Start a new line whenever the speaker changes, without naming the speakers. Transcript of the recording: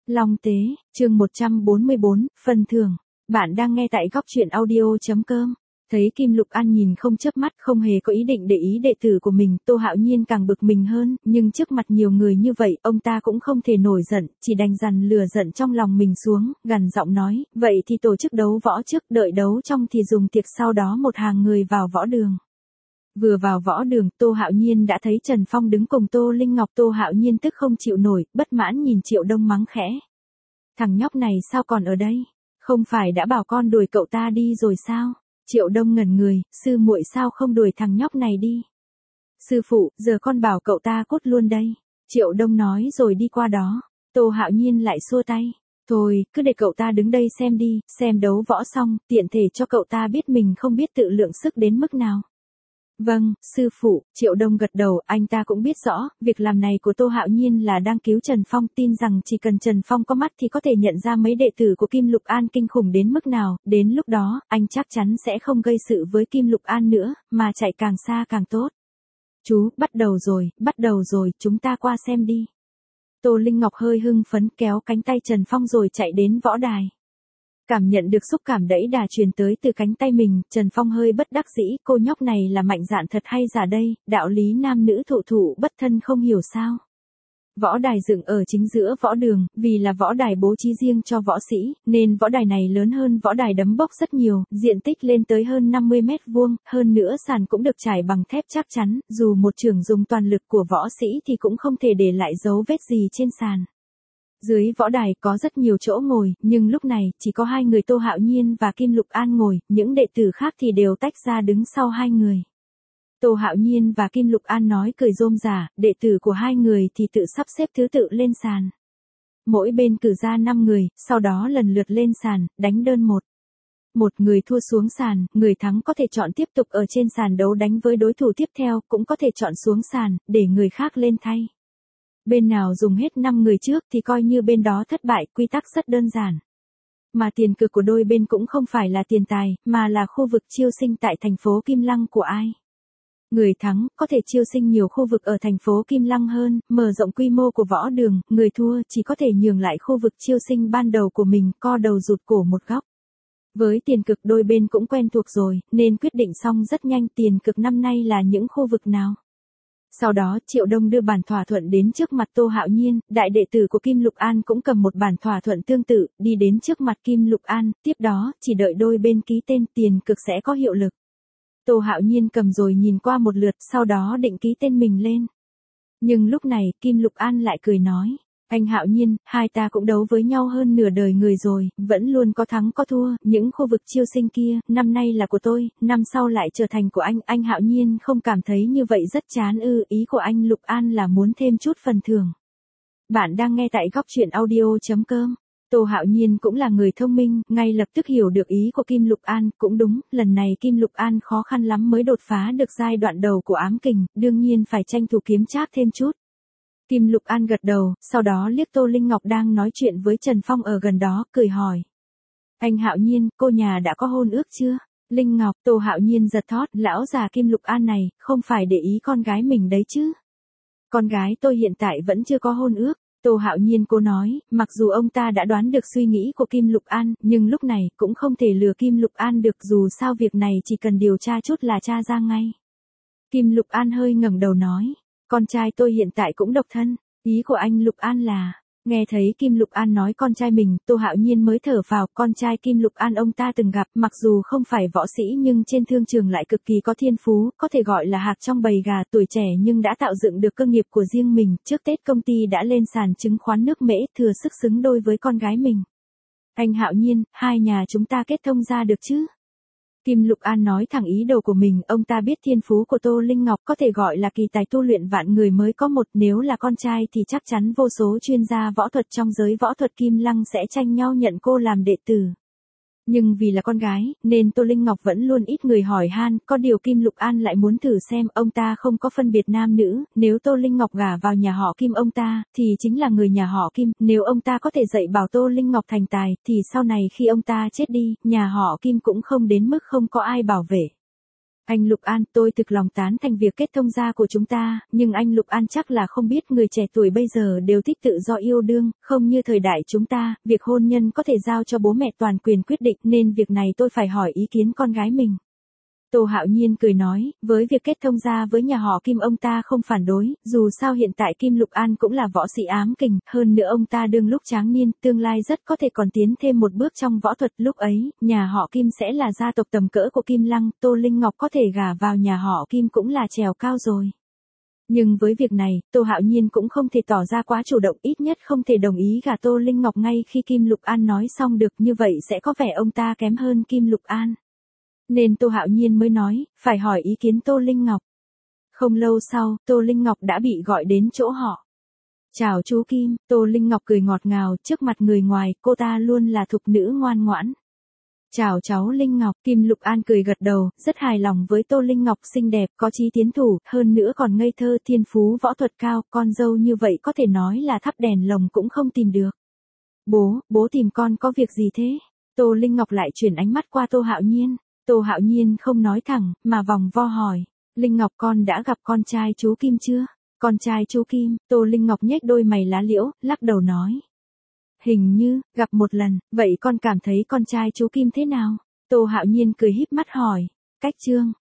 Long Tế, chương 144, phần thưởng. Bạn đang nghe tại góc truyện audio.com. Thấy Kim Lục An nhìn không chớp mắt, không hề có ý định để ý đệ tử của mình, Tô Hạo Nhiên càng bực mình hơn, nhưng trước mặt nhiều người như vậy, ông ta cũng không thể nổi giận, chỉ đành dằn lửa giận trong lòng mình xuống, gằn giọng nói, vậy thì tổ chức đấu võ trước, đợi đấu trong thì dùng tiệc, sau đó một hàng người vào võ đường. Vừa vào võ đường, Tô Hạo Nhiên đã thấy Trần Phong đứng cùng Tô Linh Ngọc. Tô Hạo Nhiên tức không chịu nổi, bất mãn nhìn Triệu Đông mắng khẽ. Thằng nhóc này sao còn ở đây? Không phải đã bảo con đuổi cậu ta đi rồi sao? Triệu Đông ngẩn người, sư muội sao không đuổi thằng nhóc này đi? Sư phụ, giờ con bảo cậu ta cút luôn đây. Triệu Đông nói rồi đi qua đó. Tô Hạo Nhiên lại xua tay. Thôi, cứ để cậu ta đứng đây xem đi, xem đấu võ xong, tiện thể cho cậu ta biết mình không biết tự lượng sức đến mức nào. Vâng, sư phụ. Triệu Đông gật đầu, anh ta cũng biết rõ, việc làm này của Tô Hạo Nhiên là đang cứu Trần Phong, tin rằng chỉ cần Trần Phong có mắt thì có thể nhận ra mấy đệ tử của Kim Lục An kinh khủng đến mức nào, đến lúc đó, anh chắc chắn sẽ không gây sự với Kim Lục An nữa, mà chạy càng xa càng tốt. Chú, bắt đầu rồi, chúng ta qua xem đi. Tô Linh Ngọc hơi hưng phấn kéo cánh tay Trần Phong rồi chạy đến võ đài. Cảm nhận được xúc cảm đẫy đà truyền tới từ cánh tay mình, Trần Phong hơi bất đắc dĩ, cô nhóc này là mạnh dạn thật hay giả đây, đạo lý nam nữ thụ bất thân không hiểu sao. Võ đài dựng ở chính giữa võ đường, vì là võ đài bố trí riêng cho võ sĩ, nên võ đài này lớn hơn võ đài đấm bốc rất nhiều, diện tích lên tới hơn 50 mét vuông, hơn nữa sàn cũng được trải bằng thép chắc chắn, dù một chưởng dùng toàn lực của võ sĩ thì cũng không thể để lại dấu vết gì trên sàn. Dưới võ đài có rất nhiều chỗ ngồi, nhưng lúc này chỉ có hai người Tô Hạo Nhiên và Kim Lục An ngồi, những đệ tử khác thì đều tách ra đứng sau hai người. Tô Hạo Nhiên và Kim Lục An nói cười rôm rả, đệ tử của hai người thì tự sắp xếp thứ tự lên sàn. Mỗi bên cử ra 5 người, sau đó lần lượt lên sàn, đánh đơn một. Một người thua xuống sàn, người thắng có thể chọn tiếp tục ở trên sàn đấu đánh với đối thủ tiếp theo, cũng có thể chọn xuống sàn, để người khác lên thay. Bên nào dùng hết 5 người trước thì coi như bên đó thất bại, quy tắc rất đơn giản. Mà tiền cược của đôi bên cũng không phải là tiền tài, mà là khu vực chiêu sinh tại thành phố Kim Lăng của ai. Người thắng có thể chiêu sinh nhiều khu vực ở thành phố Kim Lăng hơn, mở rộng quy mô của võ đường, người thua chỉ có thể nhường lại khu vực chiêu sinh ban đầu của mình, co đầu rụt cổ một góc. Với tiền cực đôi bên cũng quen thuộc rồi, nên quyết định xong rất nhanh tiền cực năm nay là những khu vực nào. Sau đó Triệu Đông đưa bản thỏa thuận đến trước mặt Tô Hạo Nhiên, đại đệ tử của Kim Lục An cũng cầm một bản thỏa thuận tương tự, đi đến trước mặt Kim Lục An, tiếp đó, chỉ đợi đôi bên ký tên tiền cực sẽ có hiệu lực. Tô Hạo Nhiên cầm rồi nhìn qua một lượt, sau đó định ký tên mình lên. Nhưng lúc này, Kim Lục An lại cười nói, anh Hạo Nhiên, hai ta cũng đấu với nhau hơn nửa đời người rồi, vẫn luôn có thắng có thua, những khu vực chiêu sinh kia, năm nay là của tôi, năm sau lại trở thành của anh Hạo Nhiên không cảm thấy như vậy rất chán ư? Ý của anh Lục An là muốn thêm chút phần thưởng. Bạn đang nghe tại góc truyện audio.com. Tô Hạo Nhiên cũng là người thông minh, ngay lập tức hiểu được ý của Kim Lục An, cũng đúng, lần này Kim Lục An khó khăn lắm mới đột phá được giai đoạn đầu của ám kình, đương nhiên phải tranh thủ kiếm trác thêm chút. Kim Lục An gật đầu, sau đó liếc Tô Linh Ngọc đang nói chuyện với Trần Phong ở gần đó, cười hỏi. Anh Hạo Nhiên, cô nhà đã có hôn ước chưa? Linh Ngọc, Tô Hạo Nhiên giật thót, lão già Kim Lục An này, không phải để ý con gái mình đấy chứ? Con gái tôi hiện tại vẫn chưa có hôn ước. Tô Hạo Nhiên cô nói, mặc dù ông ta đã đoán được suy nghĩ của Kim Lục An, nhưng lúc này cũng không thể lừa Kim Lục An được, dù sao việc này chỉ cần điều tra chút là tra ra ngay. Kim Lục An hơi ngẩng đầu nói, con trai tôi hiện tại cũng độc thân, ý của anh Lục An là, nghe thấy Kim Lục An nói con trai mình, Tô Hạo Nhiên mới thở phào, con trai Kim Lục An ông ta từng gặp, mặc dù không phải võ sĩ nhưng trên thương trường lại cực kỳ có thiên phú, có thể gọi là hạc trong bầy gà, tuổi trẻ nhưng đã tạo dựng được cơ nghiệp của riêng mình, trước Tết công ty đã lên sàn chứng khoán nước Mễ, thừa sức xứng đôi với con gái mình. Anh Hạo Nhiên, hai nhà chúng ta kết thông ra được chứ? Kim Lục An nói thẳng ý đồ của mình, ông ta biết thiên phú của Tô Linh Ngọc có thể gọi là kỳ tài tu luyện vạn người mới có một, nếu là con trai thì chắc chắn vô số chuyên gia võ thuật trong giới võ thuật Kim Lăng sẽ tranh nhau nhận cô làm đệ tử. Nhưng vì là con gái, nên Tô Linh Ngọc vẫn luôn ít người hỏi han, có điều Kim Lục An lại muốn thử xem, ông ta không có phân biệt nam nữ, nếu Tô Linh Ngọc gả vào nhà họ Kim ông ta, thì chính là người nhà họ Kim, nếu ông ta có thể dạy bảo Tô Linh Ngọc thành tài, thì sau này khi ông ta chết đi, nhà họ Kim cũng không đến mức không có ai bảo vệ. Anh Lục An, tôi thực lòng tán thành việc kết thông gia của chúng ta, nhưng anh Lục An chắc là không biết người trẻ tuổi bây giờ đều thích tự do yêu đương, không như thời đại chúng ta, việc hôn nhân có thể giao cho bố mẹ toàn quyền quyết định nên việc này tôi phải hỏi ý kiến con gái mình. Tô Hạo Nhiên cười nói, với việc kết thông gia với nhà họ Kim ông ta không phản đối, dù sao hiện tại Kim Lục An cũng là võ sĩ ám kình, hơn nữa ông ta đương lúc tráng niên, tương lai rất có thể còn tiến thêm một bước trong võ thuật, lúc ấy, nhà họ Kim sẽ là gia tộc tầm cỡ của Kim Lăng, Tô Linh Ngọc có thể gả vào nhà họ Kim cũng là trèo cao rồi. Nhưng với việc này, Tô Hạo Nhiên cũng không thể tỏ ra quá chủ động, ít nhất không thể đồng ý gả Tô Linh Ngọc ngay khi Kim Lục An nói xong được, như vậy sẽ có vẻ ông ta kém hơn Kim Lục An. Nên Tô Hạo Nhiên mới nói, phải hỏi ý kiến Tô Linh Ngọc. Không lâu sau, Tô Linh Ngọc đã bị gọi đến chỗ họ. Chào chú Kim, Tô Linh Ngọc cười ngọt ngào, trước mặt người ngoài, cô ta luôn là thục nữ ngoan ngoãn. Chào cháu Linh Ngọc, Kim Lục An cười gật đầu, rất hài lòng với Tô Linh Ngọc xinh đẹp, có chí tiến thủ, hơn nữa còn ngây thơ, thiên phú võ thuật cao, con dâu như vậy có thể nói là thắp đèn lồng cũng không tìm được. Bố tìm con có việc gì thế? Tô Linh Ngọc lại chuyển ánh mắt qua Tô Hạo Nhiên. Tô Hạo Nhiên không nói thẳng, mà vòng vo hỏi, Linh Ngọc con đã gặp con trai chú Kim chưa? Con trai chú Kim, Tô Linh Ngọc nhếch đôi mày lá liễu, lắc đầu nói. Hình như, gặp một lần, vậy con cảm thấy con trai chú Kim thế nào? Tô Hạo Nhiên cười híp mắt hỏi, cách Trương,